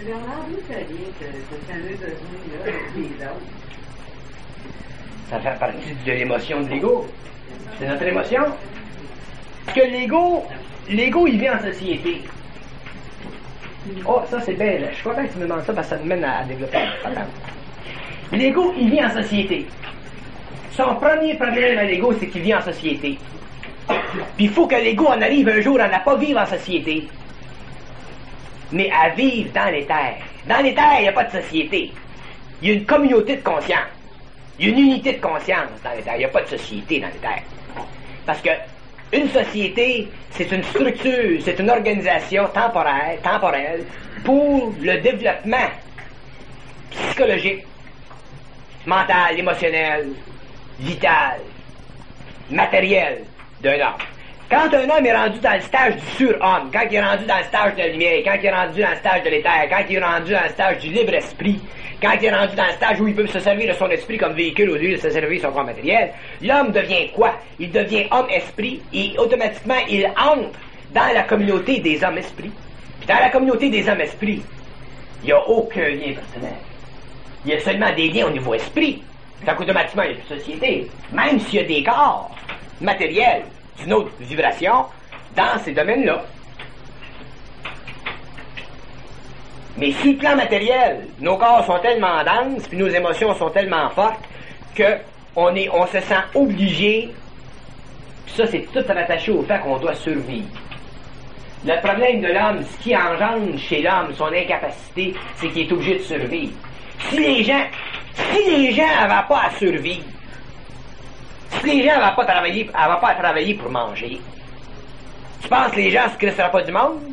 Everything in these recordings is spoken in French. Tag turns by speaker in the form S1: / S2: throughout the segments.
S1: Bernard, d'où ça vient ce fameux besoin-là des autres?
S2: Ça fait partie de l'émotion de l'ego. C'est notre émotion. Parce que l'ego, il vit en société. Oh, ça c'est belle. Je suis content que tu me demandes ça parce que ça me mène à développer. L'ego, il vit en société. Son premier problème à l'ego, c'est qu'il vit en société. Puis il faut que l'ego en arrive un jour à ne pas vivre en société, mais à vivre dans les terres. Dans les terres, il n'y a pas de société. Il y a une communauté de conscience. Il y a une unité de conscience dans les terres. Il n'y a pas de société dans les terres. Parce que une société, c'est une structure, c'est une organisation temporelle pour le développement psychologique, mental, émotionnel, vital, matériel d'un homme. Quand un homme est rendu dans le stage du surhomme, quand il est rendu dans le stage de la lumière, quand il est rendu dans le stage de l'éther, quand il est rendu dans le stage du libre esprit, quand il est rendu dans le stage où il peut se servir de son esprit comme véhicule au lieu de se servir de son corps matériel, l'homme devient quoi? Il devient homme-esprit et automatiquement il entre dans la communauté des hommes-esprits. Puis dans la communauté des hommes-esprits, il n'y a aucun lien personnel. Il y a seulement des liens au niveau esprit. Donc automatiquement, il n'y a plus de société. Même s'il y a des corps matériels d'une autre vibration dans ces domaines-là. Mais sur le plan matériel, nos corps sont tellement denses, puis nos émotions sont tellement fortes, que on se sent obligé, puis ça c'est tout rattaché au fait qu'on doit survivre. Le problème de l'homme, ce qui engendre chez l'homme son incapacité, c'est qu'il est obligé de survivre. Si les gens n'avaient pas à survivre, si les gens n'avaient pas à travailler pour manger, tu penses que les gens se crisseraient pas du monde?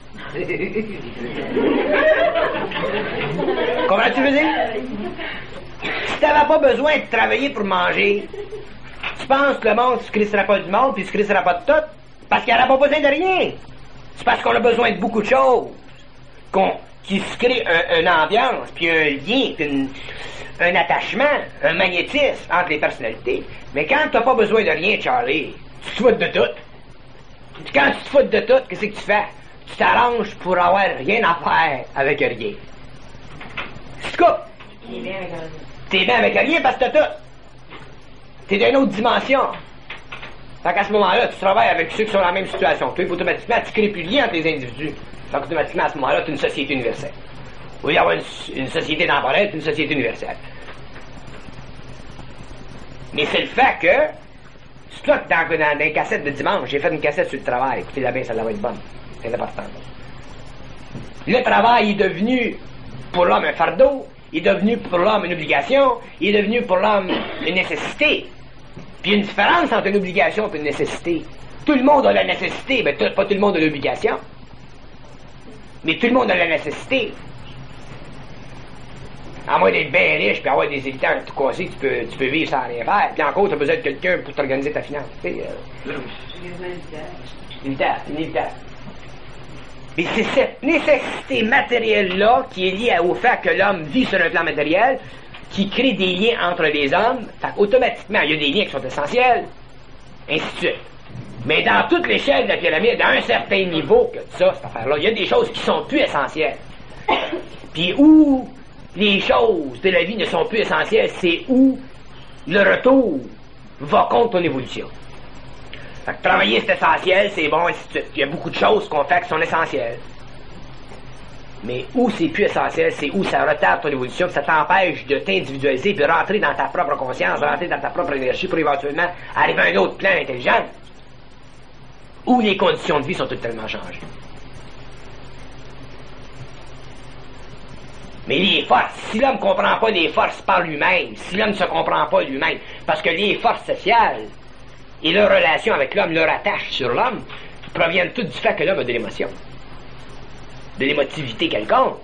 S2: Comment tu veux dire? Si tu n'avais pas besoin de travailler pour manger, tu penses que le monde se crisserait pas du monde puis se crisserait pas de tout? Parce qu'il n'y aurait pas besoin de rien. C'est parce qu'on a besoin de beaucoup de choses qui se crée une ambiance, puis un lien, puis un attachement, un magnétisme entre les personnalités. Mais quand tu n'as pas besoin de rien, Charlie, tu te fous de tout. Puis quand tu te fous de tout, qu'est-ce que tu fais? Tu t'arranges pour avoir rien à faire avec rien. Tu te coupes. T'es bien avec rien parce que t'as tout. T'es d'une autre dimension. Fait qu'à ce moment-là, tu travailles avec ceux qui sont dans la même situation que toi, puis automatiquement, tu crées plus de lien entre les individus. Fait qu'automatiquement, à ce moment-là, tu as une société universelle. Au lieu d'avoir une société temporelle, tu as une société universelle. Mais c'est le fait que, c'est là que dans les cassettes de dimanche, j'ai fait une cassette sur le travail. Écoutez-la bien, ça va être bonne. C'est important. Le travail est devenu pour l'homme un fardeau, il est devenu pour l'homme une obligation, il est devenu pour l'homme une nécessité. Puis il y a une différence entre une obligation et une nécessité. Tout le monde a la nécessité, mais pas tout le monde a l'obligation. Mais tout le monde a la nécessité. À moins d'être bien riche puis avoir des éditeurs tout cassés, tu peux vivre sans rien faire. Puis encore, tu as besoin de quelqu'un pour t'organiser ta finance. C'est inévitable. Mais c'est cette nécessité matérielle-là qui est liée au fait que l'homme vit sur un plan matériel, qui crée des liens entre les hommes. Fait automatiquement, il y a des liens qui sont essentiels, ainsi de suite. Mais dans toute l'échelle de la pyramide, à un certain niveau, que ça, cette affaire-là, il y a des choses qui sont plus essentielles. Puis où les choses de la vie ne sont plus essentielles, c'est où le retour va contre ton évolution. Fait que travailler c'est essentiel, c'est bon, ainsi de suite. Il y a beaucoup de choses qu'on fait qui sont essentielles. Mais où c'est plus essentiel, c'est où ça retarde ton évolution, puis ça t'empêche de t'individualiser, puis rentrer dans ta propre conscience, rentrer dans ta propre énergie pour éventuellement arriver à un autre plan intelligent, où les conditions de vie sont totalement changées. Mais les forces, si l'homme ne comprend pas les forces par lui-même, si l'homme ne se comprend pas lui-même, parce que les forces sociales et leur relation avec l'homme, leur attache sur l'homme, proviennent toutes du fait que l'homme a de l'émotion, de l'émotivité quelconque.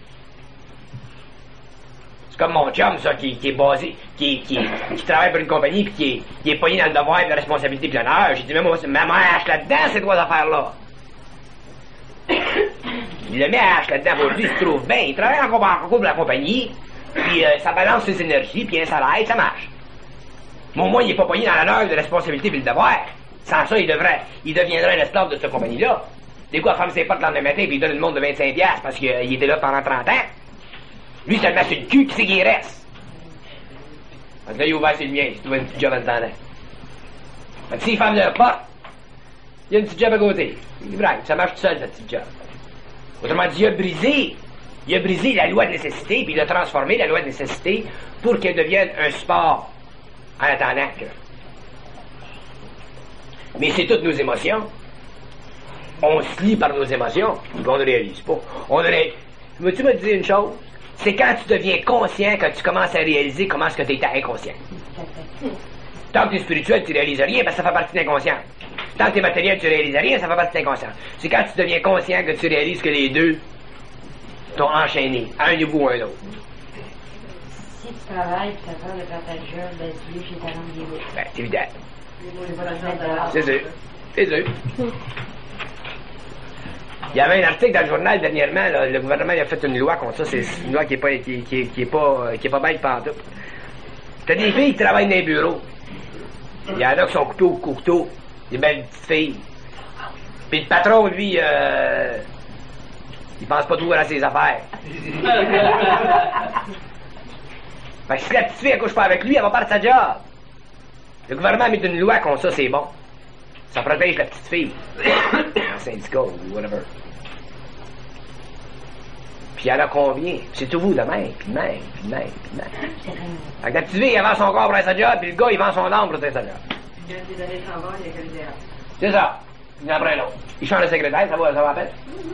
S2: C'est comme mon chum, ça, qui est basé, qui travaille pour une compagnie, puis qui est pogné dans le devoir de la responsabilité et de l'honneur. J'ai dit, mais moi, ma mère hache là-dedans, ces trois affaires-là. Il le met à hache là-dedans, pour lui, il se trouve bien. Il travaille en cours pour la compagnie, puis ça balance ses énergies, puis un salaire, ça marche. Mais au moins, il n'est pas pogné dans l'honneur de la responsabilité et le devoir. Sans ça, il deviendrait un esclave de cette compagnie-là. Des fois, ferme ses portes le lendemain matin, puis il donne une montre de 25$ parce qu'il était là pendant 30 ans. Lui, ça le met sur le cul, qui c'est qu'il reste? Fait que là, il a ouvert sur le mien, il trouvait une petite job en attendant. Fait que s'il ferme leur porte, il y a une petite job à côté. Il dit, ça marche tout seul, cette petite job. Autrement dit, il a brisé la loi de nécessité, puis il a transformé la loi de nécessité pour qu'elle devienne un support en attendant que... Mais c'est toutes nos émotions. On se lie par nos émotions, puis on ne réalise pas. Veux-tu me dire une chose? C'est quand tu deviens conscient que tu commences à réaliser comment est-ce que tu étais inconscient. Tant que tu es spirituel, tu ne réalises rien parce que ça fait partie de l'inconscient. Tant que tu es matériel, tu ne réalises rien, ça fait partie de l'inconscient. C'est quand tu deviens conscient que tu réalises que les deux t'ont enchaîné, à un niveau ou à un autre.
S3: Si tu travailles et tu as peur de faire ta job, ben tu lis chez ta langue des mots.
S2: Ben, c'est évident. C'est sûr. C'est sûr. Il y avait un article dans le journal dernièrement, là, le gouvernement a fait une loi contre ça, c'est une loi qui est pas belle pantoute. T'as des filles qui travaillent dans les bureaux. Il y en a qui sont coupées au couteau, des belles petites filles. Puis le patron, lui, il pense pas toujours à ses affaires. Fait que si la petite fille accouche pas avec lui, elle va perdre sa job. Le gouvernement met une loi contre ça, c'est bon. Ça protège la petite fille. Un syndicat ou whatever. Puis il y en a combien? C'est toujours de même, puis de même, puis de même, puis de même. Fait que la petite fille, elle vend son corps pour être sa job, puis le gars, il vend son âme pour être sa job. C'est ça. Une après l'autre. Il change de secrétaire, ça va à peine.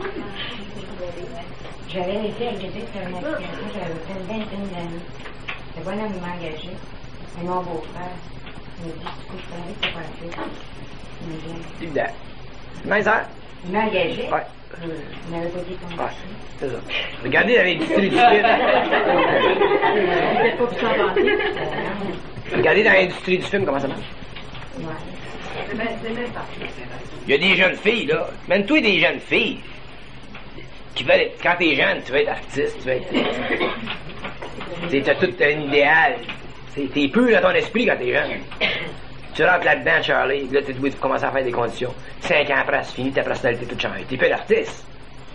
S3: J'avais été engagée sur un accident, j'avais fait une vingtaine d'années. Le bonhomme m'engageait, et mon beau-frère me dit, tu couches pas avec, t'as pas un fils.
S2: Évident. Mais ça?
S3: Il m'a engagé.
S2: Ouais.
S3: Il m'avait pas dit comment.
S2: Ouais, c'est ça. Regardez dans l'industrie du film.
S3: C'était pas pour s'inventer.
S2: Regardez dans l'industrie du film comment ça marche.
S3: Ouais.
S1: C'est même pas.
S2: Il y a des jeunes filles, là. Même toi, des jeunes filles. Qui veulent être, quand t'es jeune, tu veux être artiste, tu veux être. T'as tout un idéal. T'es pur dans ton esprit quand t'es jeune. Tu rentres là-dedans, Charlie, là, tu commences à faire des conditions. 5 ans après, c'est fini, ta personnalité toute changée. T'es plus l'artiste.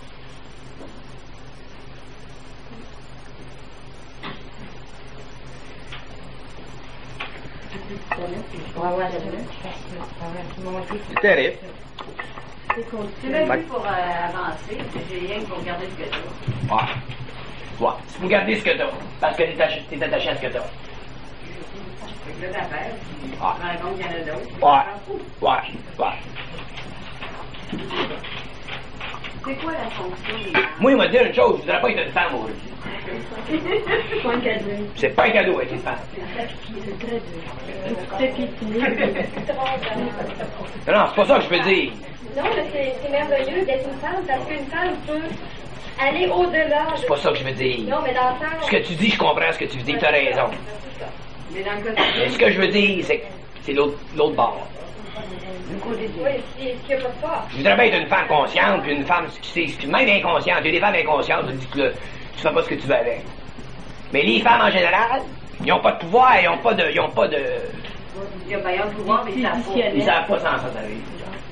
S2: C'est terrible.
S1: C'est même plus pour avancer, c'est rien pour garder ce que t'as.
S2: Ouais. Ouais. C'est pour garder ce que t'as. Parce que t'es attaché à ce que t'as.
S1: Fait que là, t'appelles, tu te
S2: Ah.
S1: rends compte qu'il y en a d'autres.
S2: Ouais.
S1: C'est quoi la fonction des femmes?
S2: Moi, il m'a dit une chose, je voudrais pas être une femme aujourd'hui.
S3: C'est pas un cadeau.
S2: C'est pas un cadeau être une femme.
S3: C'est très dur. C'est piqué.
S2: Non, c'est pas ça que je veux dire.
S4: Non, mais c'est merveilleux d'être une femme parce qu'une femme peut aller au-delà.
S2: C'est pas ça que je veux dire.
S4: Non, mais dans le sens.
S2: Ce que tu dis, je comprends ce que tu veux dire, t'as raison.
S1: Mais dans le cas
S2: Mais ce que je veux dire, c'est que c'est l'autre bord.
S4: Oui, s'il n'y a pas de force.
S2: Je voudrais bien être une femme consciente, puis une femme, même inconsciente. Il y a des femmes inconscientes, tu dis que là, tu fais pas ce que tu veux avec. Mais les femmes en général, ils n'ont pas de pouvoir, ils n'ont pas de.
S1: il y a bien le pouvoir, mais ça faut.
S2: Ils savent pas sans ça arrive.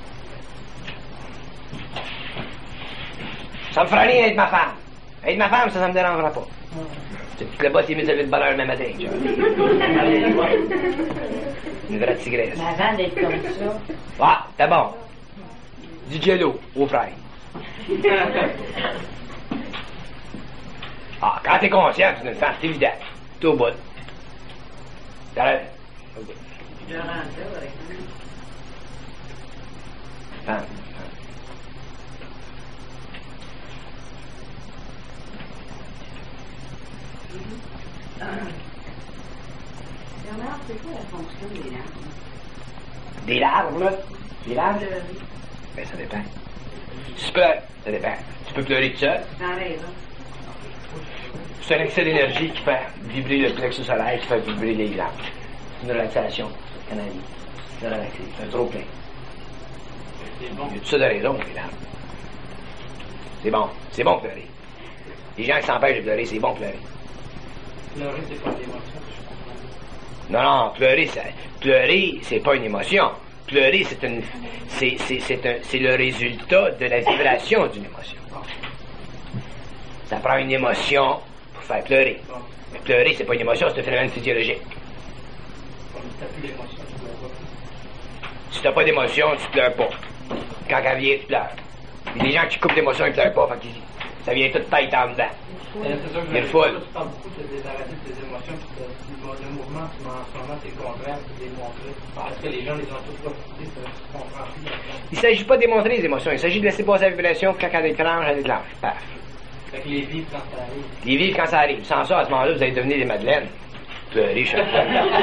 S2: Ça me fera rien être ma femme. Être ma femme, ça me dérangera pas. Tu te le bas, t'es mis de bonheur le même matin, tu vois. Une vraie tigresse.
S3: Mais avant d'être comme ça,
S2: Ah, t'es bon. Du jello aux frères. Ah, quand t'es conscient, tu es une femme, c'est évident. T'es au bout. T'arrêtes. Au bout.
S1: Je rentre là avec lui.
S2: Femme.
S1: Bernard, c'est quoi la fonction des larmes?
S2: Des larmes, là. Des larmes? Ben, ça dépend. Tu peux, ça dépend. Tu peux pleurer tout seul.
S1: T'as raison.
S2: C'est un excès d'énergie qui fait vibrer le plexus solaire, qui fait vibrer les larmes. C'est une relaxation canalique. C'est relaxé. C'est un trop plein. Il y a tout ça de raison, les larmes. C'est bon. C'est bon pleurer. Les gens qui s'empêchent de pleurer, c'est bon pleurer.
S5: Pleurer, c'est pas une émotion.
S2: Non, pleurer, c'est pas une émotion. Pleurer, c'est le résultat de la vibration d'une émotion. Ça prend une émotion pour faire pleurer. Mais pleurer, c'est pas une émotion, c'est un phénomène physiologique. Si t'as pas d'émotion, tu pleures pas. Quand elle vient, tu pleures. Il y a des gens qui coupent d'émotion, ils pleurent pas, fait que ça vient toute tête en dedans. Il est folle.
S5: Tu parles beaucoup de débarrasser de tes émotions, puis le mouvement, en ce moment, c'est le contraire, c'est démontrer. Parce que les gens les ont tous profités, tu comprends plus.
S2: Il ne s'agit pas de démontrer les émotions, il s'agit de laisser passer la vibration, quand elle déclenche, elle déclenche. Paf.
S5: Fait que les vivre quand ça arrive.
S2: Les vivre quand ça arrive. Sans ça, à ce moment-là, vous allez devenir des madeleines. Pleurer chaque fois.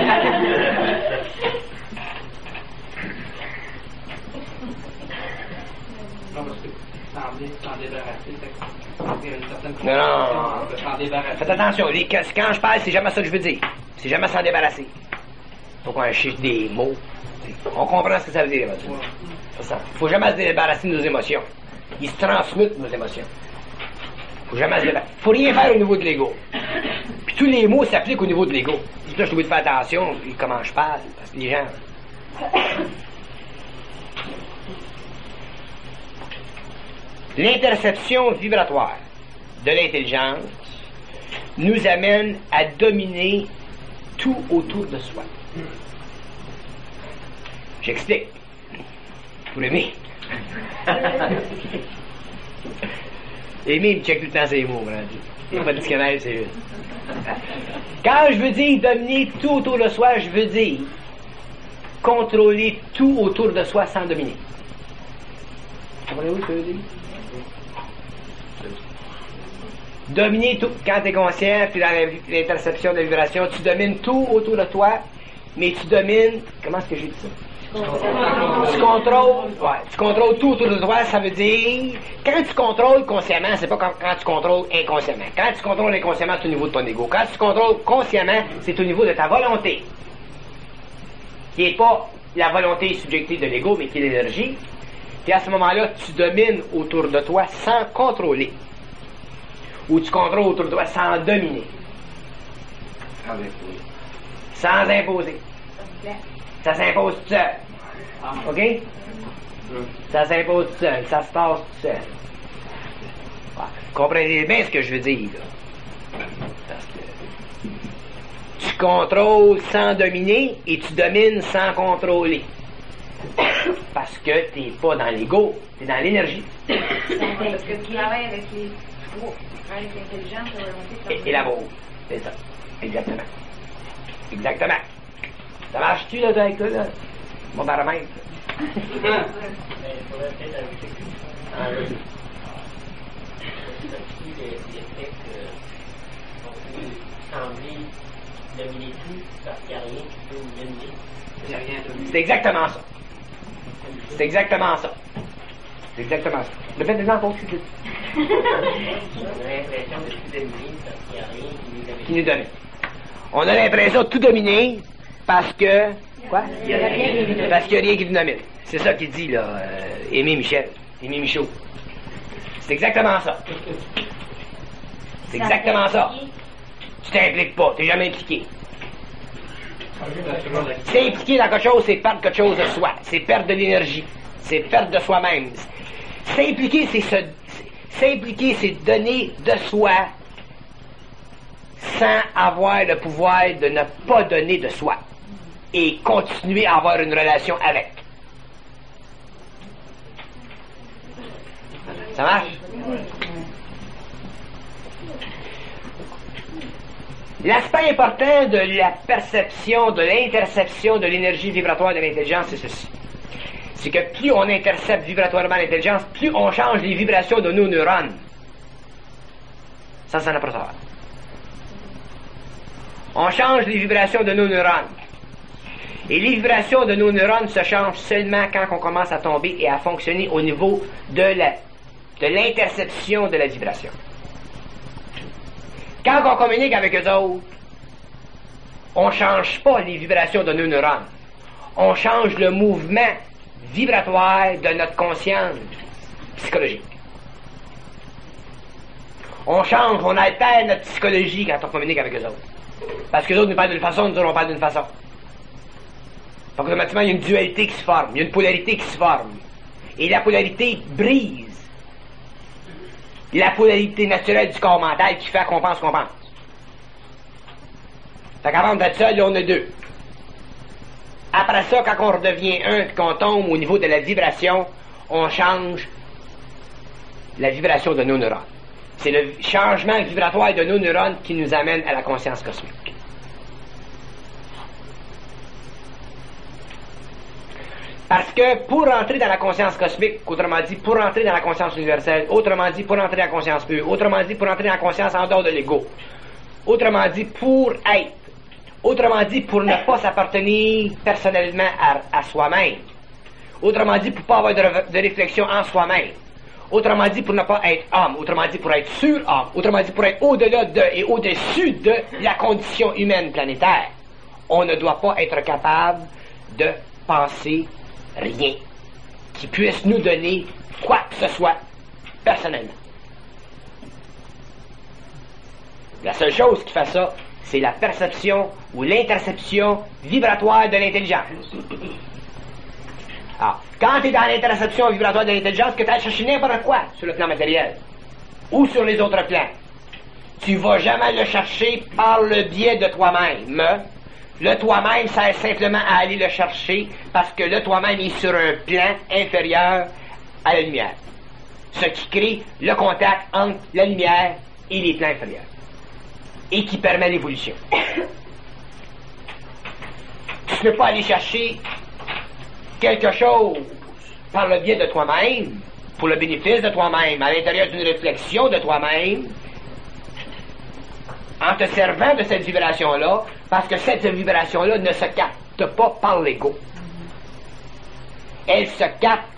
S5: Non, parce que s'en débarrasser, c'est une certaine
S2: Non.
S5: s'en débarrasser.
S2: Faites attention, quand je parle, c'est jamais ça que je veux dire. C'est jamais s'en débarrasser. Faut qu'on cherche des mots. On comprend ce que ça veut dire, émotion. C'est ça. Faut jamais se débarrasser de nos émotions. Ils se transmutent, nos émotions. Faut jamais se débarrasser. Faut rien faire au niveau de l'ego. Puis tous les mots s'appliquent au niveau de l'ego. C'est pour ça que je suis obligé de faire attention, puis comment je parle, parce que les gens... L'interception vibratoire de l'intelligence nous amène à dominer tout autour de soi. J'explique. Pour aimer. Aimer, il me check tout le temps ses mots, il n'y a pas de dictionnaire, c'est juste. Quand je veux dire dominer tout autour de soi, je veux dire contrôler tout autour de soi sans dominer. Comprenez-vous ce que je veux dire? Dominer tout. Quand tu es conscient, puis dans l'interception de la vibration, tu domines tout autour de toi, mais tu domines... Comment est-ce que j'ai dit ça? Tu contrôles tout autour de toi, ça veut dire... Quand tu contrôles consciemment, c'est pas quand tu contrôles inconsciemment. Quand tu contrôles inconsciemment, c'est au niveau de ton ego. Quand tu contrôles consciemment, c'est au niveau de ta volonté. Qui n'est pas la volonté subjective de l'ego, mais qui est l'énergie. Puis à ce moment-là, tu domines autour de toi sans contrôler. Ou tu contrôles autour de toi sans dominer. Sans imposer. Ça s'impose tout seul. OK? Ça s'impose tout seul. Ça se passe tout seul. Comprenez bien ce que je veux dire, là. Parce que tu contrôles sans dominer et tu domines sans contrôler. Parce que tu n'es pas dans l'ego, tu es dans l'énergie.
S1: Parce que tu travailles avec les trois. Avec l'intelligence, la volonté,
S2: Et l'amour. C'est ça. Exactement. Exactement. Ça marche-tu, là, avec toi, là? Mon baromètre.
S6: Il faudrait peut-être ajouter l'effet qu'on peut sembler dominer tout parce qu'il n'y a rien qui peut nous dominer.
S2: C'est exactement ça. C'est exactement ça. C'est exactement ça. Le fait des enfants, c'est
S6: On a l'impression de tout dominer parce qu'il n'y a rien qui nous domine.
S2: On a l'impression de tout dominer parce que... Quoi? Parce qu'il n'y a rien qui nous domine. C'est ça qu'il dit, là, Aimé Michaud. C'est exactement ça. C'est exactement ça. Tu t'impliques pas, tu n'es jamais impliqué. C'est impliqué dans quelque chose, c'est perdre quelque chose de soi. C'est perdre de l'énergie. C'est perdre de soi-même. S'impliquer, s'impliquer, c'est donner de soi sans avoir le pouvoir de ne pas donner de soi et continuer à avoir une relation avec. Ça marche? L'aspect important de la perception, de l'interception de l'énergie vibratoire de l'intelligence, c'est ceci. C'est que plus on intercepte vibratoirement l'intelligence, plus on change les vibrations de nos neurones. Ça n'a pas ça. On change les vibrations de nos neurones. Et les vibrations de nos neurones se changent seulement quand on commence à tomber et à fonctionner au niveau de l'interception de la vibration. Quand on communique avec eux autres, on ne change pas les vibrations de nos neurones. On change le mouvement vibratoire de notre conscience psychologique. On change, on altère notre psychologie quand on communique avec eux autres. Parce que les autres nous parlent d'une façon, nous autres on parle d'une façon. Donc, automatiquement, il y a une dualité qui se forme, il y a une polarité qui se forme. Et la polarité brise la polarité naturelle du corps mental qui fait qu'on pense qu'on pense. Fait qu'avant d'être seul, là, on a deux. Après ça, quand on redevient un et qu'on tombe au niveau de la vibration, on change la vibration de nos neurones. C'est le changement vibratoire de nos neurones qui nous amène à la conscience cosmique. Parce que pour entrer dans la conscience cosmique, autrement dit, pour entrer dans la conscience universelle, autrement dit, pour entrer dans la conscience pure, autrement dit, pour entrer dans la conscience en dehors de l'ego, autrement dit, pour être, autrement dit, pour ne pas s'appartenir personnellement à soi-même, autrement dit, pour ne pas avoir de réflexion en soi-même, autrement dit, pour ne pas être homme, autrement dit, pour être sur homme, autrement dit, pour être au-delà de et au-dessus de la condition humaine planétaire, on ne doit pas être capable de penser rien qui puisse nous donner quoi que ce soit personnellement. La seule chose qui fait ça, c'est la perception ou l'interception vibratoire de l'intelligence. Alors, quand tu es dans l'interception vibratoire de l'intelligence, que tu as cherché n'importe quoi sur le plan matériel ou sur les autres plans, tu vas jamais le chercher par le biais de toi-même. Le toi-même sert simplement à aller le chercher parce que le toi-même est sur un plan inférieur à la lumière. Ce qui crée le contact entre la lumière et les plans inférieurs. Et qui permet l'évolution. Tu ne peux pas aller chercher quelque chose par le biais de toi-même, pour le bénéfice de toi-même, à l'intérieur d'une réflexion de toi-même, en te servant de cette vibration-là, parce que cette vibration-là ne se capte pas par l'ego. Elle se capte.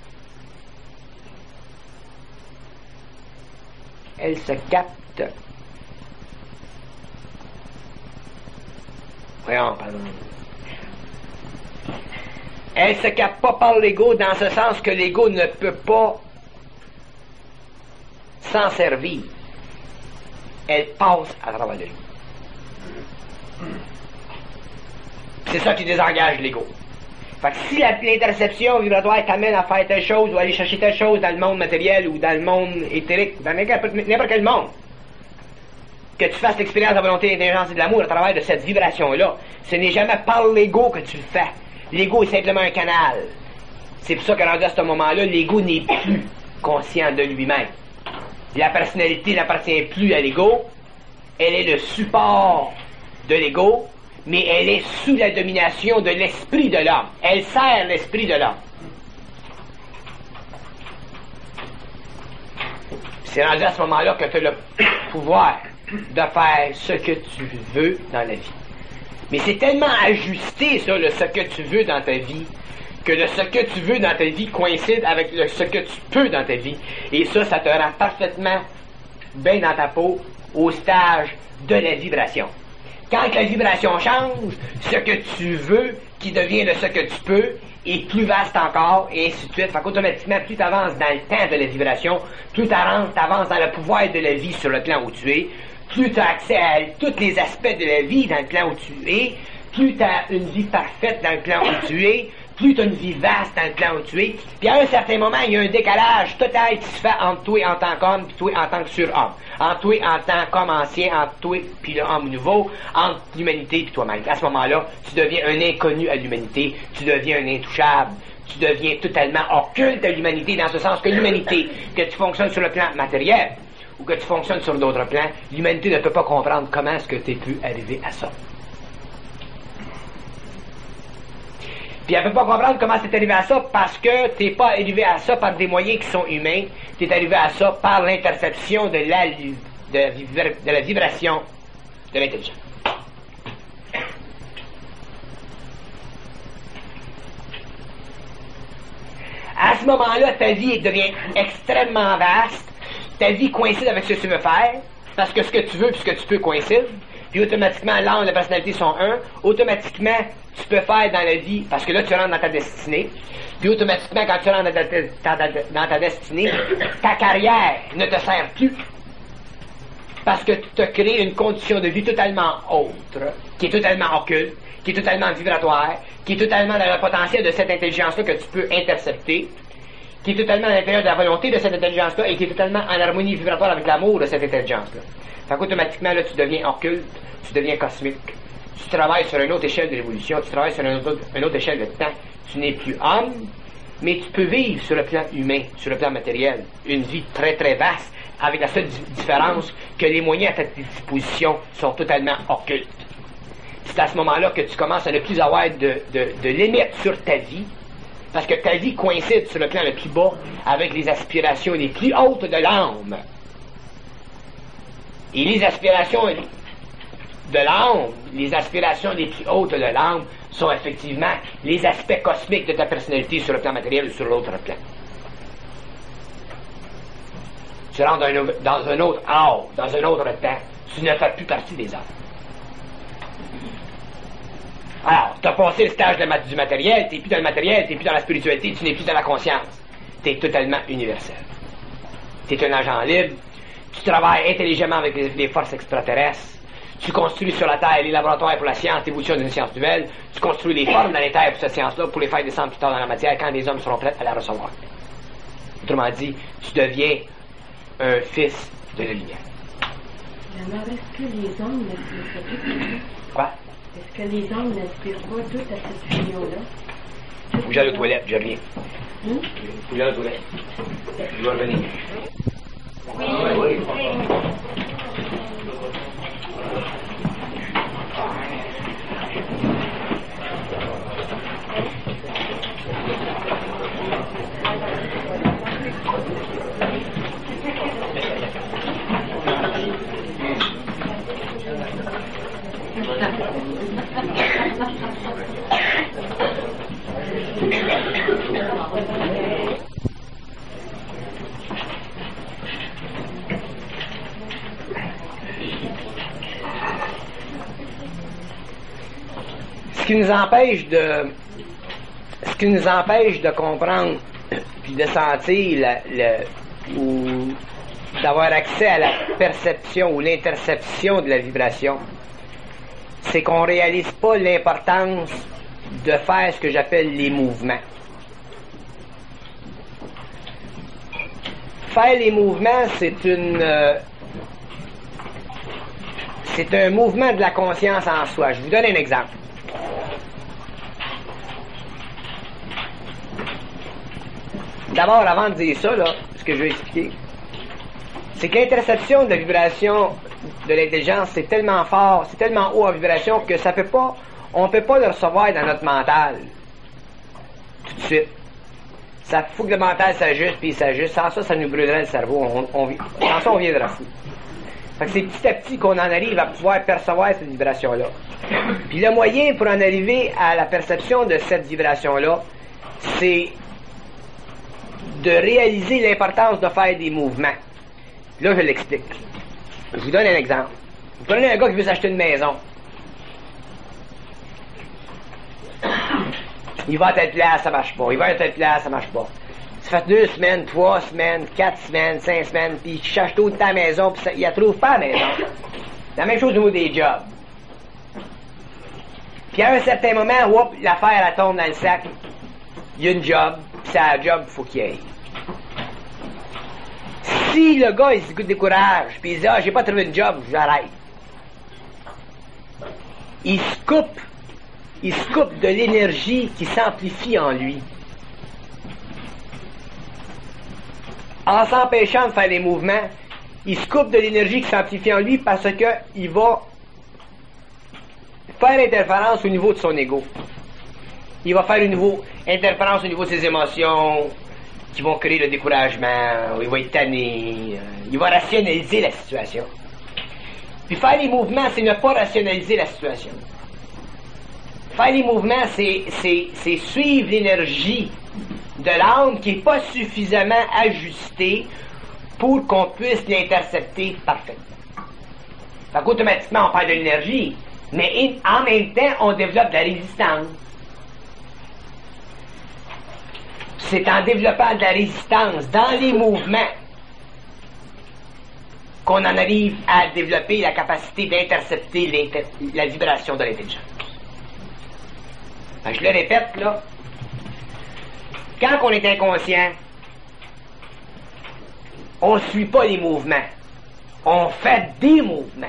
S2: Elle se capte. Voyons, pardon. Elle se capte pas par l'ego dans ce sens que l'ego ne peut pas s'en servir. Elle passe à travers lui. C'est ça qui désengage l'ego. Fait que si l'interception vibratoire t'amène à faire telle chose ou à aller chercher telle chose dans le monde matériel ou dans le monde éthérique, dans n'importe quel monde, que tu fasses l'expérience de la volonté, de l'intelligence et de l'amour à travers de cette vibration-là, ce n'est jamais par l'ego que tu le fais. L'ego est simplement un canal. C'est pour ça que rendu à ce moment-là, l'ego n'est plus conscient de lui-même. La personnalité n'appartient plus à l'ego, elle est le support de l'ego, mais elle est sous la domination de l'esprit de l'homme. Elle sert l'esprit de l'homme. C'est rendu à ce moment-là que tu as le pouvoir de faire ce que tu veux dans la vie. Mais c'est tellement ajusté, ça, le ce que tu veux dans ta vie, que le ce que tu veux dans ta vie coïncide avec le ce que tu peux dans ta vie. Et ça te rend parfaitement bien dans ta peau au stage de la vibration. Quand la vibration change, ce que tu veux, qui devient le ce que tu peux, est plus vaste encore, et ainsi de suite. Fait qu'automatiquement, plus tu avances dans le temps de la vibration, plus tu avances dans le pouvoir de la vie sur le plan où tu es, plus tu as accès à tous les aspects de la vie dans le plan où tu es, plus tu as une vie parfaite dans le plan où tu es, plus tu as une vie vaste dans le plan où tu es, puis à un certain moment, il y a un décalage total qui se fait entre toi en tant qu'homme puis toi en tant que surhomme, entre toi en tant qu'homme ancien, entre toi puis l'homme nouveau, entre l'humanité puis toi-même. À ce moment-là, tu deviens un inconnu à l'humanité, tu deviens un intouchable, tu deviens totalement occulte à l'humanité, dans ce sens que l'humanité, que tu fonctionnes sur le plan matériel, ou que tu fonctionnes sur d'autres plans, l'humanité ne peut pas comprendre comment est-ce que tu es pu arriver à ça. Puis elle ne peut pas comprendre comment tu es arrivé à ça parce que tu n'es pas arrivé à ça par des moyens qui sont humains, tu es arrivé à ça par l'interception de la vibration de l'intelligence. À ce moment-là, ta vie devient extrêmement vaste. Ta vie coïncide avec ce que tu veux faire, parce que ce que tu veux et ce que tu peux coïncide, puis automatiquement, l'âme et la personnalité sont un, automatiquement, tu peux faire dans la vie, parce que là, tu rentres dans ta destinée, puis automatiquement, quand tu rentres dans ta destinée, ta carrière ne te sert plus, parce que tu te crées une condition de vie totalement autre, qui est totalement occulte, qui est totalement vibratoire, qui est totalement dans le potentiel de cette intelligence-là que tu peux intercepter, qui est totalement à l'intérieur de la volonté de cette intelligence-là et qui est totalement en harmonie vibratoire avec l'amour de cette intelligence-là. Fait qu'automatiquement, là, tu deviens occulte, tu deviens cosmique, tu travailles sur une autre échelle de l'évolution, tu travailles sur une autre échelle de temps. Tu n'es plus homme, mais tu peux vivre sur le plan humain, sur le plan matériel, une vie très très vaste, avec la seule différence que les moyens à ta disposition sont totalement occultes. C'est à ce moment-là que tu commences à ne plus avoir de limites sur ta vie, parce que ta vie coïncide sur le plan le plus bas avec les aspirations les plus hautes de l'âme. Et les aspirations de l'âme, les aspirations les plus hautes de l'âme, sont effectivement les aspects cosmiques de ta personnalité sur le plan matériel ou sur l'autre plan. Tu rentres dans un autre âge, dans un autre temps. Tu ne fais plus partie des âmes. Alors, tu as passé le stage du matériel, tu n'es plus dans le matériel, tu n'es plus dans la spiritualité, tu n'es plus dans la conscience. Tu es totalement universel. Tu es un agent libre, tu travailles intelligemment avec les forces extraterrestres, tu construis sur la Terre les laboratoires pour la science, l'évolution d'une science nouvelle, tu construis les formes dans les terres pour cette science-là, pour les faire descendre plus tard dans la matière quand les hommes seront prêts à la recevoir. Autrement dit, tu deviens un fils de la lumière.
S3: Alors, est-ce que les hommes n'aspirent pas tout?
S2: Quoi?
S3: Est-ce que les hommes n'aspirent pas tout à cette union-là?
S2: Faut que j'aille aux toilettes, je reviens. Faut que j'aille aux toilettes. Je vais revenir. Oui. Ce qui nous empêche de comprendre puis de sentir ou d'avoir accès à la perception ou l'interception de la vibration, c'est qu'on réalise pas l'importance de faire ce que j'appelle les mouvements. Faire les mouvements, c'est un mouvement de la conscience en soi. Je vous donne un exemple. D'abord, avant de dire ça, là, ce que je vais expliquer, c'est que l'interception de la vibration de l'intelligence, c'est tellement fort, c'est tellement haut en vibration que on ne peut pas le recevoir dans notre mental tout de suite. Ça faut que le mental s'ajuste, puis il s'ajuste. Sans ça, ça nous brûlerait le cerveau. Sans ça, on viendra fou. Fait que c'est petit à petit qu'on en arrive à pouvoir percevoir cette vibration-là. Puis le moyen pour en arriver à la perception de cette vibration-là, c'est de réaliser l'importance de faire des mouvements. Là, je l'explique. Je vous donne un exemple. Vous prenez un gars qui veut s'acheter une maison. Il va à telle place, ça marche pas. Il va à telle place, ça marche pas. Ça fait 2 semaines, 3 semaines, 4 semaines, 5 semaines, puis il cherche tout le temps à la maison, puis il la trouve pas à la maison. La même chose au niveau des jobs. Puis à un certain moment, whoop, l'affaire, elle tombe dans le sac. Il y a une job, puis c'est à la job, il faut qu'il y aille. Si le gars, il se décourage, puis il dit, j'ai pas trouvé de job, j'arrête. Il se coupe de l'énergie qui s'amplifie en lui. En s'empêchant de faire les mouvements, il se coupe de l'énergie qui s'amplifie en lui parce que il va faire interférence au niveau de son ego. Il va faire interférence au niveau de ses émotions qui vont créer le découragement, il va être tanné, il va rationaliser la situation. Puis faire les mouvements, c'est ne pas rationaliser la situation. Faire les mouvements, c'est suivre l'énergie de l'âme qui n'est pas suffisamment ajustée pour qu'on puisse l'intercepter parfaitement. Fait qu'automatiquement, on perd de l'énergie, mais en même temps, on développe de la résistance. C'est en développant de la résistance dans les mouvements qu'on en arrive à développer la capacité d'intercepter la vibration de l'intelligence. Je le répète, là. Quand on est inconscient, on ne suit pas les mouvements. On fait des mouvements.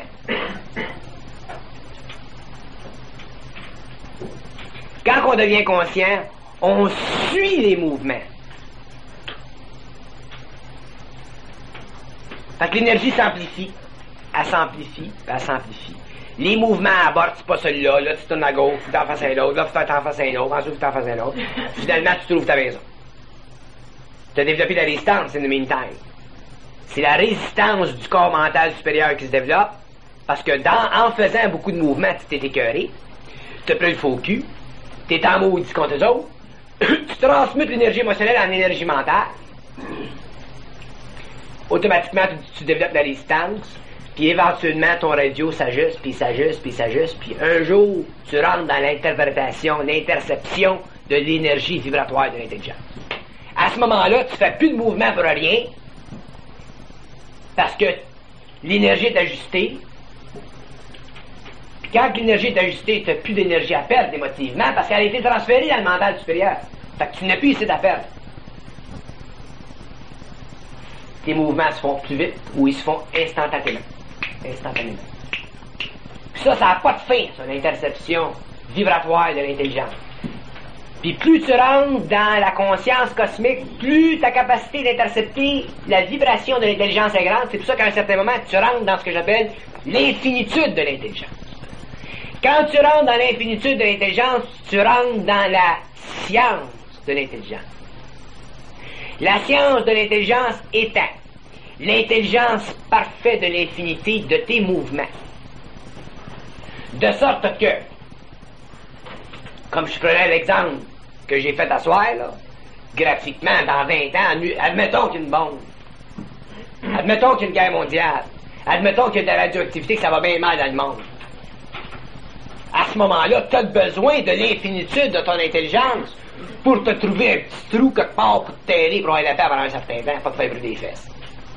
S2: Quand on devient conscient, on suit les mouvements. Fait que l'énergie s'amplifie. Elle s'amplifie, elle s'amplifie. Les mouvements à bord, c'est pas celui-là. Là, tu tournes à gauche, tu t'en fasses un autre. Là, tu t'en fasses un autre. Ensuite, tu t'en fasses un autre. Finalement, tu trouves ta maison. Tu as développé la résistance in the meantime. C'est la résistance du corps mental supérieur qui se développe. Parce que en faisant beaucoup de mouvements, tu t'es écœuré. Tu te prends le faux cul. Tu es en maudit contre eux autres. Tu transmutes l'énergie émotionnelle en énergie mentale. Automatiquement, tu développes la résistance. Puis éventuellement, ton radio s'ajuste, puis s'ajuste, puis s'ajuste. Puis un jour, tu rentres dans l'interprétation, l'interception de l'énergie vibratoire de l'intelligence. À ce moment-là, tu fais plus de mouvement pour rien. Parce que l'énergie est ajustée. Puis quand l'énergie est ajustée, tu n'as plus d'énergie à perdre émotivement parce qu'elle a été transférée dans le mental supérieur. Fait que tu n'as plus ici à perdre. Tes mouvements se font plus vite ou ils se font instantanément. Puis ça n'a pas de fin, ça, l'interception vibratoire de l'intelligence. Puis plus tu rentres dans la conscience cosmique, plus ta capacité d'intercepter la vibration de l'intelligence est grande. C'est pour ça qu'à un certain moment, tu rentres dans ce que j'appelle l'infinitude de l'intelligence. Quand tu rentres dans l'infinitude de l'intelligence, tu rentres dans la science de l'intelligence. La science de l'intelligence étant l'intelligence parfaite de l'infinité de tes mouvements. De sorte que, comme je prenais l'exemple que j'ai fait à soir, là, graphiquement, dans 20 ans, admettons qu'il y a une bombe. Admettons qu'il y a une guerre mondiale. Admettons qu'il y a de la radioactivité, que ça va bien mal dans le monde. À ce moment-là, tu as besoin de l'infinitude de ton intelligence pour te trouver un petit trou quelque part pour te terrer pour avoir la paix pendant un certain temps, pas te faire brûler les fesses.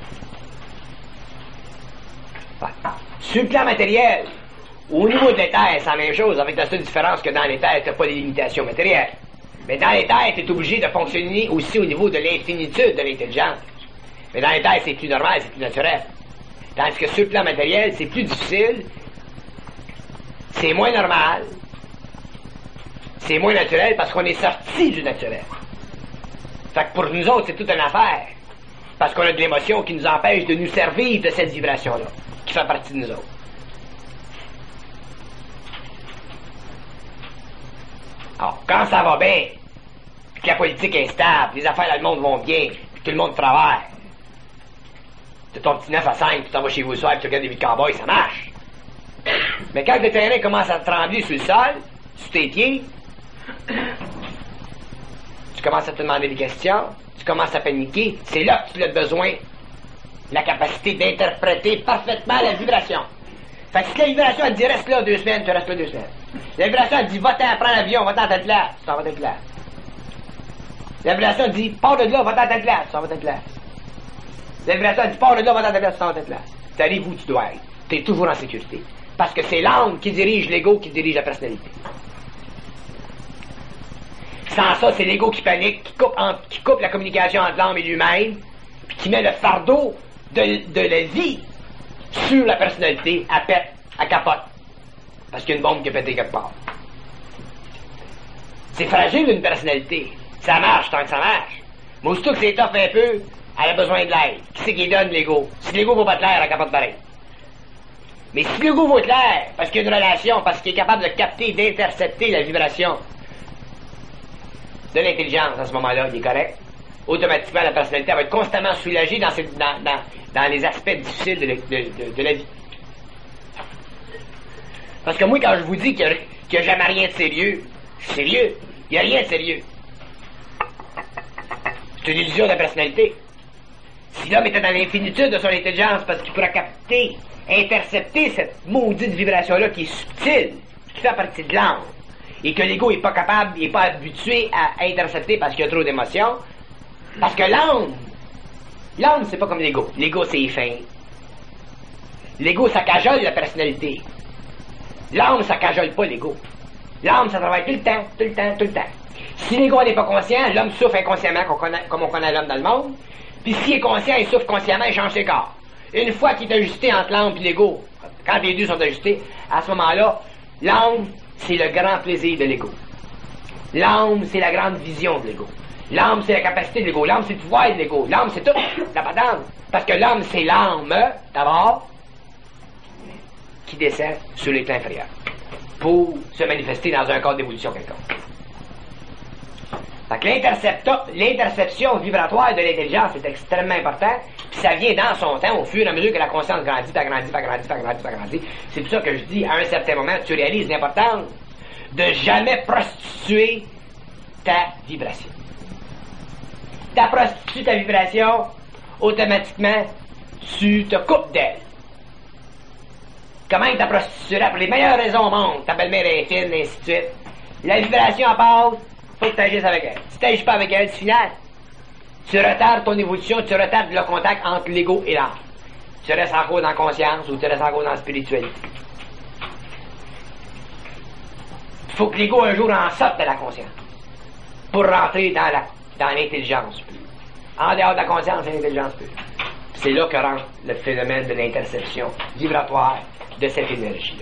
S2: Ouais. Sur le plan matériel, au niveau de l'éther, c'est la même chose, avec la seule différence que dans l'éther, tu n'as pas de limitations matérielles. Mais dans l'éther, tu es obligé de fonctionner aussi au niveau de l'infinitude de l'intelligence. Mais dans l'éther, c'est plus normal, c'est plus naturel. Tandis que sur le plan matériel, c'est plus difficile, c'est moins normal, c'est moins naturel parce qu'on est sorti du naturel. Fait que pour nous autres, c'est toute une affaire. Parce qu'on a de l'émotion qui nous empêche de nous servir de cette vibration-là, qui fait partie de nous autres. Alors, quand ça va bien, puis que la politique est stable, les affaires dans le monde vont bien, puis tout le monde travaille, tu as ton petit 9 à 5, tu t'en vas chez vous le soir, puis tu regardes des vies de cowboys, ça marche. Mais quand le terrain commence à trembler sur le sol, sur tes pieds, tu commences à te demander des questions, tu commences à paniquer, c'est là que tu as besoin de la capacité d'interpréter parfaitement la vibration. Fait que si la vibration elle dit reste là 2 semaines, tu restes là 2 semaines. La vibration elle dit va-t'en, prends l'avion, va-t'en à telle place, tu t'en vas à telle place. La vibration elle dit pars de là, va-t'en à telle place, tu t'en vas à telle place. La vibration elle dit pars de là, va-t'en à telle place, tu t'en vas à telle place. Tu arrives où tu dois être. Tu es toujours en sécurité. Parce que c'est l'âme qui dirige l'ego, qui dirige la personnalité. Sans ça, c'est l'ego qui panique, qui coupe la communication entre l'âme et lui-même, puis qui met le fardeau de la vie sur la personnalité, à pète, à capote. Parce qu'il y a une bombe qui a pété quelque part. C'est fragile une personnalité. Ça marche tant que ça marche. Mais aussitôt que c'est tough un peu, elle a besoin de l'aide. Qui c'est qui donne l'ego? Si l'ego vaut pas de l'air, elle capote pareil. Mais si l'ego vaut de l'air, parce qu'il y a une relation, parce qu'il est capable de capter, d'intercepter la vibration de l'intelligence à ce moment-là, il est correct. Automatiquement, la personnalité va être constamment soulagée dans les aspects difficiles de la vie. Parce que moi, quand je vous dis qu'il n'y a jamais rien de sérieux, il n'y a rien de sérieux. C'est une illusion de la personnalité. Si l'homme était dans l'infinitude de son intelligence, parce qu'il pourrait capter, intercepter cette maudite vibration-là qui est subtile, qui fait partie de l'âme, et que l'ego n'est pas capable, il n'est pas habitué à intercepter parce qu'il y a trop d'émotions, parce que l'âme, c'est pas comme l'ego. L'ego, c'est fin. L'ego, ça cajole la personnalité. L'âme, ça cajole pas l'ego. L'âme, ça travaille tout le temps, tout le temps, tout le temps. Si l'ego n'est pas conscient, l'homme souffre inconsciemment comme on connaît l'homme dans le monde. Puis s'il est conscient, il souffre consciemment, il change ses corps. Une fois qu'il est ajusté entre l'âme et l'ego, quand les deux sont ajustés, à ce moment-là, l'âme, c'est le grand plaisir de l'ego. L'âme, c'est la grande vision de l'ego. L'âme, c'est la capacité de l'ego. L'âme, c'est le pouvoir de l'ego. L'âme, c'est tout la patente. Parce que l'âme, c'est l'âme, d'abord, qui descend sur les plans inférieurs pour se manifester dans un cadre d'évolution quelconque. Fait que l'interception vibratoire de l'intelligence est extrêmement importante, puis ça vient dans son temps, au fur et à mesure que la conscience grandit. C'est pour ça que je dis, à un certain moment, tu réalises l'importance de jamais prostituer ta vibration. Tu prostitues ta vibration, automatiquement, tu te coupes d'elle. Comment tu la prostituerais pour les meilleures raisons au monde? Ta belle-mère est fine, et ainsi de suite. La vibration, elle passe, faut que tu agisses avec elle. Si tu n'agis pas avec elle, c'est final. Tu retardes ton évolution, tu retardes le contact entre l'ego et l'âme. Tu restes encore dans la conscience ou tu restes encore dans la spiritualité. Il faut que l'ego un jour en sorte de la conscience pour rentrer dans l'intelligence pure. En dehors de la conscience, c'est l'intelligence pure. C'est là que rentre le phénomène de l'interception vibratoire de cette énergie-là.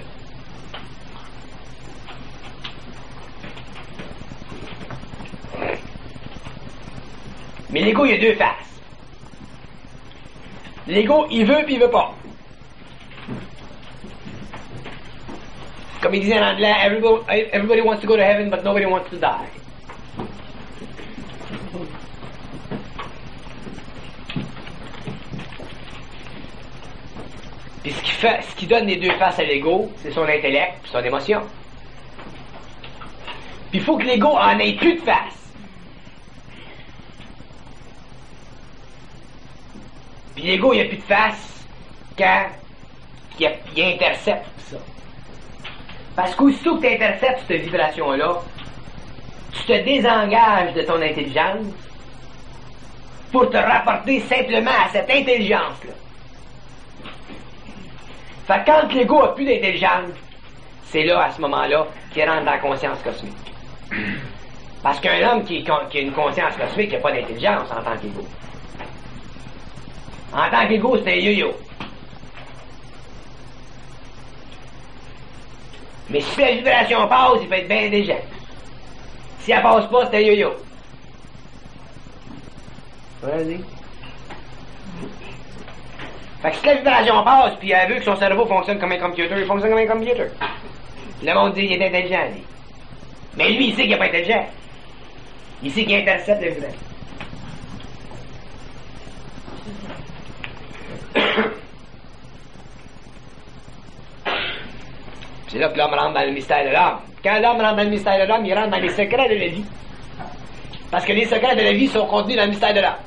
S2: Mais l'ego, il y a deux faces. L'ego, il veut puis il veut pas. Comme il disait en anglais, everybody wants to go to heaven, but nobody wants to die. Puis ce qui donne les deux faces à l'ego, c'est son intellect et son émotion. Puis il faut que l'ego en ait plus de faces. Puis l'ego, il n'y a plus de face quand il intercepte ça. Parce qu'aussitôt que tu interceptes cette vibration-là, tu te désengages de ton intelligence pour te rapporter simplement à cette intelligence-là. Fait que quand l'ego n'a plus d'intelligence, c'est là, à ce moment-là, qu'il rentre dans la conscience cosmique. Parce qu'un homme qui a une conscience cosmique, il n'a pas d'intelligence en tant qu'ego. En tant qu'ego, c'est un yo-yo. Mais si la vibration passe, il peut être bien intelligent. Si elle passe pas, c'est un yo-yo. Vas-y. Fait que si la vibration passe, puis elle veut que son cerveau fonctionne comme un computer, il fonctionne comme un computer. Le monde dit qu'il est intelligent, lui. Mais lui, il sait qu'il n'est pas intelligent. Il sait qu'il intercepte la vibration. C'est là que l'homme rentre dans le mystère de l'homme. Quand l'homme rentre dans le mystère de l'homme, il rentre dans les secrets de la vie. Parce que les secrets de la vie sont contenus dans le mystère de l'homme.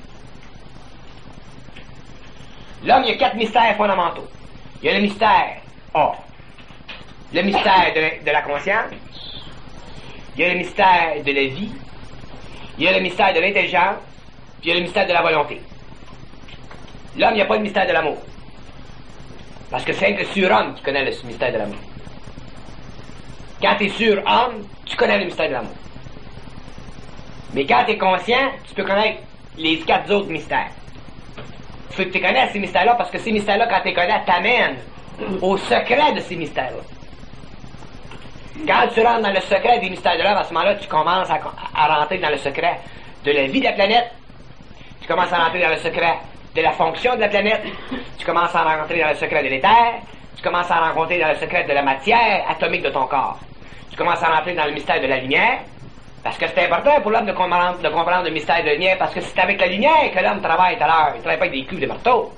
S2: L'homme, il y a 4 mystères fondamentaux. Il y a le mystère A. Le mystère de la conscience. Il y a le mystère de la vie. Il y a le mystère de l'intelligence. Puis il y a le mystère de la volonté. L'homme, il n'y a pas de mystère de l'amour. Parce que c'est un surhomme qui connaît le mystère de l'amour. Quand tu es surhomme, tu connais le mystère de l'amour. Mais quand tu es conscient, tu peux connaître les 4 autres mystères. Il faut que tu connaisses ces mystères-là, parce que ces mystères-là, quand tu les connais, t'amènent au secret de ces mystères-là. Quand tu rentres dans le secret des mystères de l'homme, à ce moment-là, tu commences à rentrer dans le secret de la vie de la planète. Tu commences à rentrer dans le secret de la fonction de la planète. Tu commences à rentrer dans le secret de l'éther. Tu commences à rentrer dans le secret de la matière atomique de ton corps. Tu commences à rentrer dans le mystère de la lumière. Parce que c'est important pour l'homme de comprendre le mystère de la lumière, parce que c'est avec la lumière que l'homme travaille tout à l'heure. Il ne travaille pas avec des clous de marteau.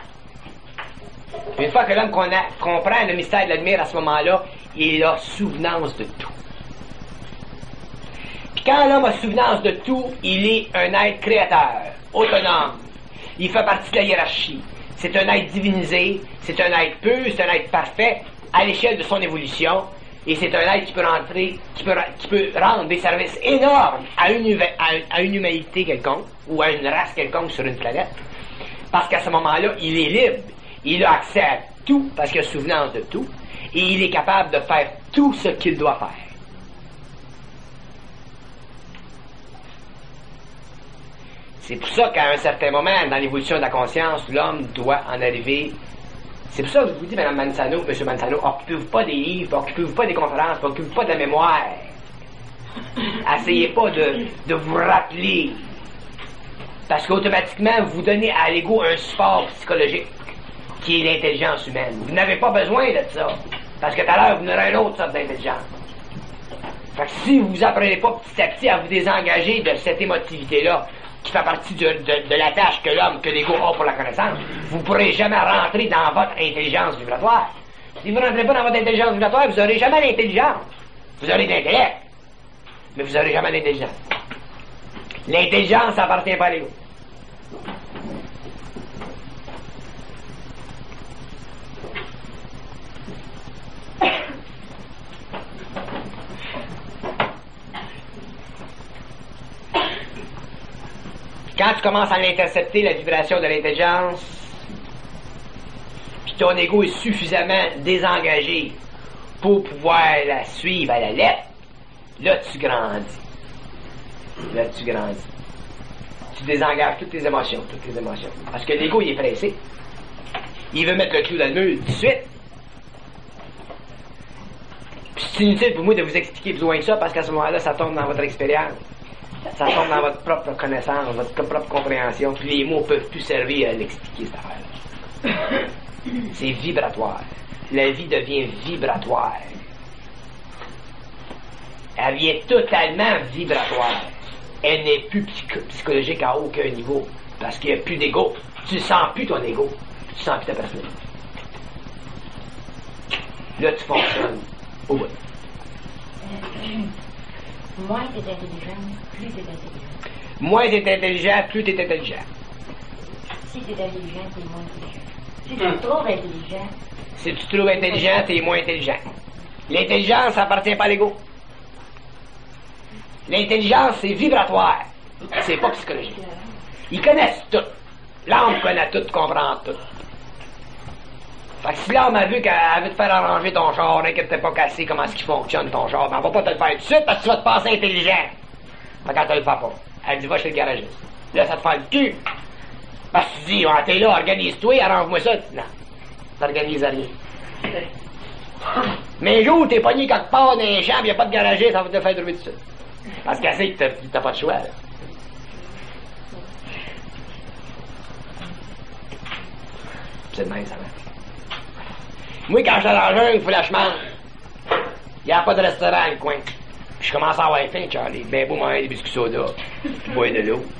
S2: Une fois que l'homme comprend le mystère de la lumière, à ce moment-là, il a souvenance de tout. Puis quand l'homme a souvenance de tout, il est un être créateur, autonome. Il fait partie de la hiérarchie. C'est un être divinisé, c'est un être pur, c'est un être parfait à l'échelle de son évolution. Et c'est un être qui peut rendre des services énormes à une humanité quelconque, ou à une race quelconque sur une planète. Parce qu'à ce moment-là, il est libre. Il a accès à tout, parce qu'il a souvenance de tout. Et il est capable de faire tout ce qu'il doit faire. C'est pour ça qu'à un certain moment, dans l'évolution de la conscience, l'homme doit en arriver. C'est pour ça que je vous dis, Mme Manzano, M. Manzano, occupez-vous pas des livres, occupez-vous pas des conférences, occupez-vous pas de la mémoire. Essayez pas de vous rappeler. Parce qu'automatiquement, vous donnez à l'ego un support psychologique, qui est l'intelligence humaine. Vous n'avez pas besoin de ça. Parce que tout à l'heure, vous n'aurez une autre sorte d'intelligence. Fait que si vous apprenez pas petit à petit à vous désengager de cette émotivité-là, qui fait partie de la tâche que l'homme, que l'ego a pour la connaissance, vous ne pourrez jamais rentrer dans votre intelligence vibratoire. Si vous ne rentrez pas dans votre intelligence vibratoire, vous n'aurez jamais l'intelligence. Vous aurez de l'intellect, mais vous n'aurez jamais l'intelligence. L'intelligence, ça appartient pas à l'ego. Quand tu commences à intercepter la vibration de l'intelligence, puis ton ego est suffisamment désengagé pour pouvoir la suivre à la lettre, là tu grandis. Là tu grandis. Tu désengages toutes tes émotions, Parce que l'ego, il est pressé. Il veut mettre le clou dans le mur tout de suite. Puis c'est inutile pour moi de vous expliquer besoin que ça, parce qu'à ce moment-là, ça tombe dans votre expérience. Ça tombe dans votre propre connaissance, votre propre compréhension, puis les mots ne peuvent plus servir à l'expliquer, cette affaire-là. C'est vibratoire. La vie devient vibratoire. Elle devient totalement vibratoire. Elle n'est plus psychologique à aucun niveau, parce qu'il n'y a plus d'ego. Tu ne sens plus ton ego, tu sens plus ta personnalité. Là, tu fonctionnes au bout.
S3: Moins t'es intelligent, plus t'es intelligent.
S2: Moins t'es intelligent, plus t'es intelligent.
S3: Si t'es intelligent, t'es moins intelligent. Si tu te trouves intelligent...
S2: Si tu te trouves intelligent, t'es moins intelligent. L'intelligence, ça appartient pas à l'ego. L'intelligence, c'est vibratoire. C'est pas psychologique. Ils connaissent tout. L'âme connaît tout, comprend tout. Fait que si l'âme a vu qu'elle veut te faire arranger ton char, n'inquiète pas qu'elle sait comment est-ce qu'il fonctionne ton char, mais elle va pas te le faire tout de suite parce que tu vas te passer intelligent. Fait qu'elle te le fait pas. Elle dit, va chez le garagiste. Là, ça te fait le cul. Parce que tu dis, ah, t'es là, organise-toi, arrange-moi ça. Non. T'organises rien. Mais un jour, t'es pogné quelque part dans un champ, y'a pas de garagiste, ça va te faire trouver tout de suite. Parce qu'elle sait que t'as pas de choix, là. C'est de même, ça va. Moi, quand j'étais dans le jungle, il fallait que je mange. Il n'y a pas de restaurant dans le coin. Puis je commence à avoir faim, Charlie. Ben beau manger des biscuits soda, puis boire de l'eau.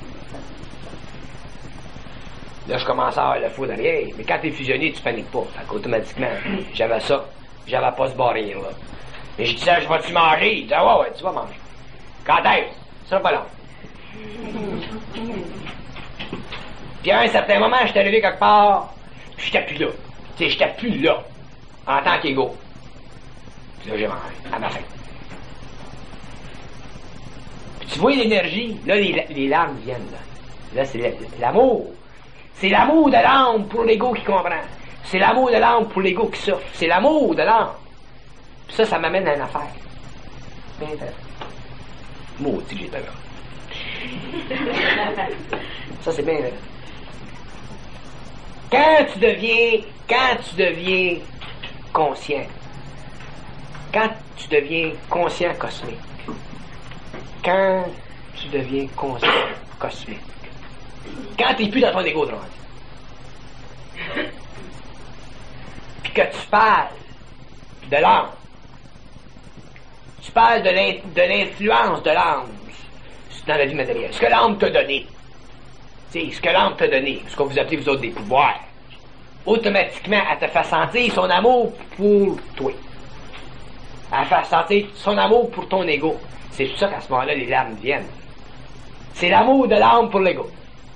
S2: Là, je commence à avoir le fou derrière. Mais quand t'es fusionné, tu paniques pas. Fait qu'automatiquement, j'avais ça. J'avais pas ce barrière là. Et je disais, je vais-tu manger? Il disait, ouais, tu vas manger. Quand est-ce? Ça sera pas long. Puis à un certain moment, j'étais arrivé quelque part, j'étais plus là. Tu sais, j'étais plus là. En tant qu'ego. Puis là, j'ai mangé, à ma faim. Puis tu vois l'énergie, là, les larmes viennent, là. Là, c'est l'amour. C'est l'amour de l'âme pour l'ego qui comprend. C'est l'amour de l'âme pour l'ego qui souffre. C'est l'amour de l'âme. Puis ça m'amène à une affaire. Bien fait. Maudit que j'ai pas là. Ça, c'est bien vrai. Quand tu deviens conscient, quand tu deviens conscient cosmique, quand tu deviens conscient cosmique, quand tu n'es plus dans ton égo de rendu, puis que tu parles de l'âme, tu parles de l'influence de l'âme dans la vie matérielle, ce que l'âme t'a donné, ce que l'âme t'a donné, ce que vous appelez vous autres des pouvoirs, automatiquement, elle te fait sentir son amour pour toi. Elle fait sentir son amour pour ton ego. C'est pour ça qu'à ce moment-là, les larmes viennent. C'est l'amour de l'âme pour l'ego.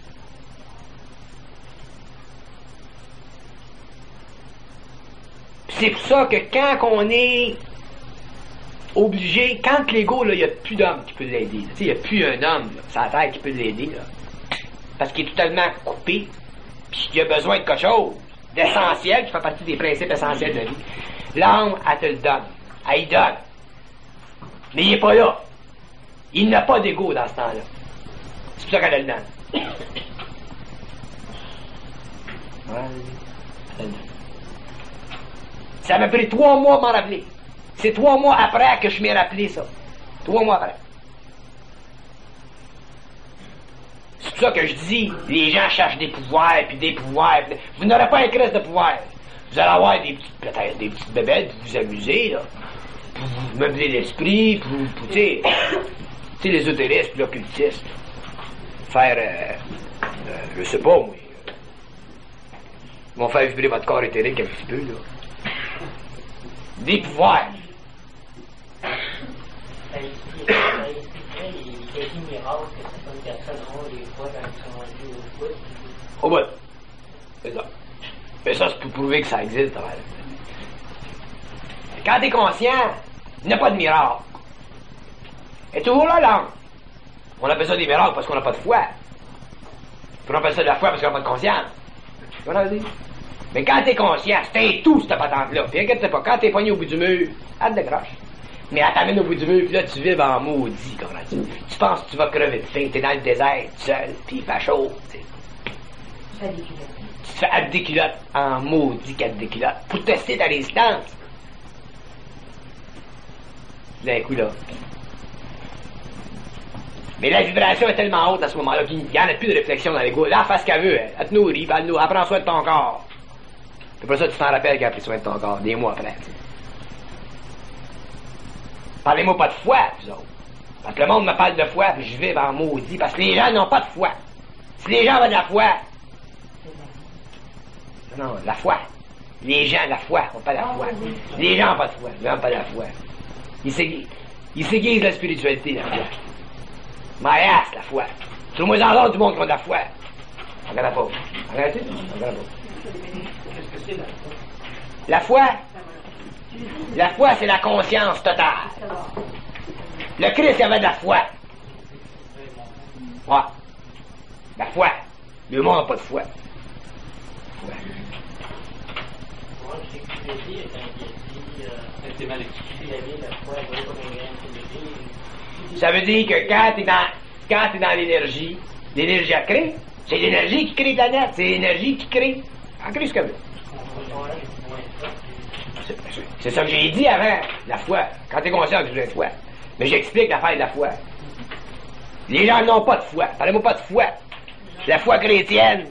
S2: C'est pour ça que quand on est obligé, quand l'ego, il n'y a plus d'homme qui peut l'aider. Il n'y a plus un homme sur la terre qui peut l'aider. Là, parce qu'il est totalement coupé, puis il a besoin de quelque chose d'essentiel, qui fait partie des principes essentiels de la vie. L'âme, elle te le donne. Elle y donne. Mais il n'est pas là. Il n'a pas d'ego dans ce temps-là. C'est pour ça qu'elle le donne. Ça m'a pris 3 mois à m'en rappeler. C'est 3 mois après que je m'ai rappelé ça. 3 mois après. C'est pour ça que je dis, les gens cherchent des pouvoirs, puis des pouvoirs. Vous n'aurez pas un crise de pouvoir. Vous allez avoir peut-être des petites bébêtes pour vous amuser, là. Pour vous meubler l'esprit, pour tu sais, l'ésotérisme, puis l'occultisme. Faire, je sais pas, moi. Ils vont faire vibrer votre corps éthérique un petit peu, là. Des pouvoirs.
S6: Ça expliquerait les quasi-miracles que certaines personnes ont des fois quand ils sont rendus au bout.
S2: Au bout. C'est ça. Mais ça, c'est pour prouver que ça existe. Quand t'es conscient, il n'y a pas de miracle. Et toujours là, l'âme. On appelle ça des miracles parce qu'on n'a pas de foi. Puis on appelle ça de la foi parce qu'on n'a pas de conscience. On a dit. Mais quand t'es conscient, c'est tout cette patente-là. Puis inquiète pas, quand t'es pogné au bout du mur, elle te décroche. Mais elle t'amène au bout du mur, puis là, tu vives en maudit, comprends-tu? Tu penses que tu vas crever de faim, t'es dans le désert, tout seul, puis il fait chaud, tu sais. Tu te fais à des culottes, en maudit qu'à des culottes, pour tester ta résistance. D'un coup, là. Mais la vibration est tellement haute à ce moment-là qu'il n'y en a plus de réflexion dans l'ego. Là, elle fait ce qu'elle veut, elle te nourrit, elle prend soin de ton corps. C'est pour ça que tu t'en rappelles qu'elle a pris soin de ton corps, des mois après, tu sais. Parlez-moi pas de foi, vous autres. Parce que le monde me parle de foi, puis je vis en maudit, parce que les gens n'ont pas de foi. Si les gens avaient de la foi... Non, la foi. Les gens, la foi, n'ont pas la foi. Les gens n'ont pas de foi, ils n'ont pas la foi. Ils s'aiguisent la spiritualité, la foi. Maïas, la foi. Tout le monde en du monde qui a de la foi. On regarde pas. Regardez, on regarde pas.
S5: Qu'est-ce que c'est la foi?
S2: La foi? La foi, c'est la conscience totale. Le Christ avait de la foi. Ouais. La foi. Le monde n'a pas de foi.
S6: Moi, je sais que tu l'as dit, quand il a dit,
S5: C'est mal expliqué.
S6: tu l'avais la foi, elle va comme un grain de bébé.
S2: Ça veut dire que quand t'es dans l'énergie à créer, c'est l'énergie qui crée la planète, c'est l'énergie qui crée. En crée ce qu'elle veut. C'est ça que j'ai dit avant, la foi. Quand t'es conscient que tu as de foi. Mais j'explique l'affaire de la foi. Les gens n'ont pas de foi. Parlez-moi pas de foi. La foi chrétienne.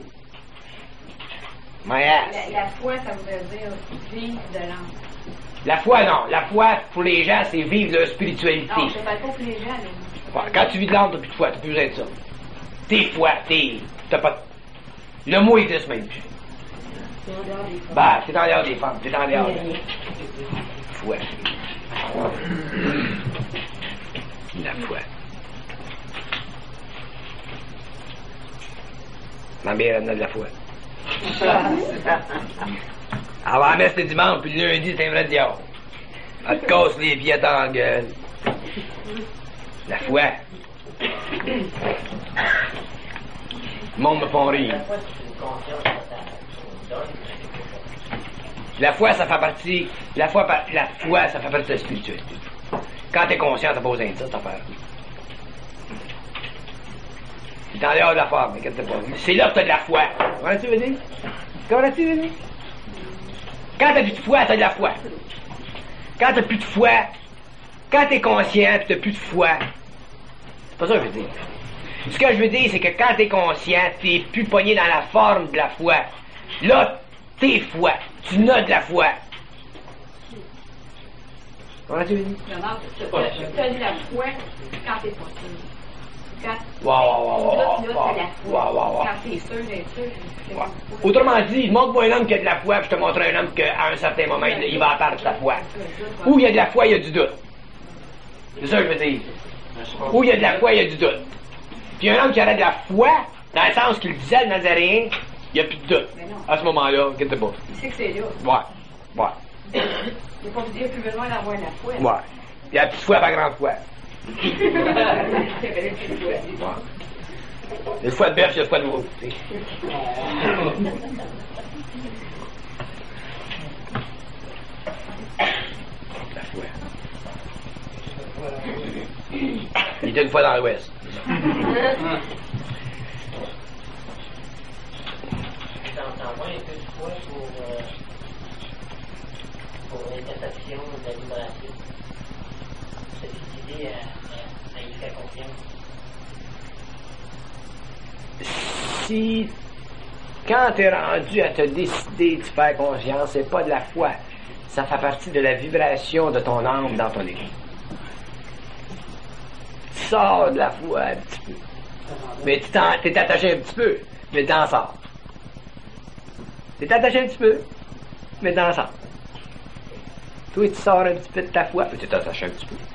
S1: La foi, ça voudrait dire vivre de l'âme.
S2: La foi, non. La foi, pour les gens, c'est vivre leur spiritualité.
S1: Non, je ne parle pas pour les gens. Là.
S2: Ouais, quand tu vis de l'âme, t'as plus de foi, t'as plus besoin de ça. T'es foi, t'as pas... Le mot existe même plus. Bah, c'est en dehors des femmes, c'est en dehors des foi. La foi. Ma mère, elle en a de la foi. Elle va en mettre ce dimanche, puis le lundi, c'est un vrai diable. Elle te casse les pieds dans la gueule. La foi. Le monde me font rire. La foi, ça fait partie. La foi, ça fait partie de la spiritualité. Quand t'es conscient, t'as pas besoin de ça, t'as affaire. C'est en dehors de la foi, mais qu'est-ce que t'as pas vu? C'est là que t'as de la foi. Comment tu veux dire? Comment tu veux dire? Quand t'as plus de foi, t'as de la foi. Quand t'as plus de foi, quand t'es conscient pis t'as plus de foi, c'est pas ça que je veux dire. Ce que je veux dire, c'est que quand t'es conscient, t'es plus pogné dans la forme de la foi. Là, t'es foi. Tu n'as de la foi. Comment tu veux dire?
S1: Tu as de la foi quand t'es pas sûr. Quand quand t'es sûr d'être sûr.
S2: Autrement dit, montre-moi un homme qui a de la foi, puis je te montre un homme qu'à un certain moment, il va perdre sa foi. Où il y a de la foi, il y a du doute. C'est ça que je veux dire. Où il y a de la foi, il y a du doute. Puis un homme qui aurait de la foi, dans le sens qu'il disait le Nazaréen, il n'y a plus de doute. À ce moment-là, inquiète pas.
S1: Il sait que c'est là.
S2: Ouais.
S1: Il n'y a pas plus besoin d'avoir la foi.
S2: Ouais. Il y a la petite foi, pas grande foi. Une fois de bœuf, il y a une fois de veau. La foi. Il était une fois dans l'Ouest.
S6: un peu de foi pour l'interception de la vibration. Cette idée à y faire confiance.
S2: Si, quand tu es rendu à te décider de faire confiance, c'est pas de la foi. Ça fait partie de la vibration de ton âme dans ton ego. Tu sors de la foi un petit peu. Mais tu t'es attaché un petit peu, mais t'en sors. Tu t'es attaché un petit peu, mais t'en sors. Toi, tu sors un petit peu de ta foi, mais tu t'es attaché un petit peu.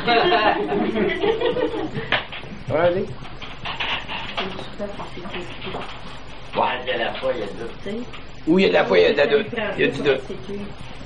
S2: Vas-y.
S6: Ouais, il y a la foi, il y a le doute.
S2: Où il y a de la foi, il y a de la doute. Il y a du doute.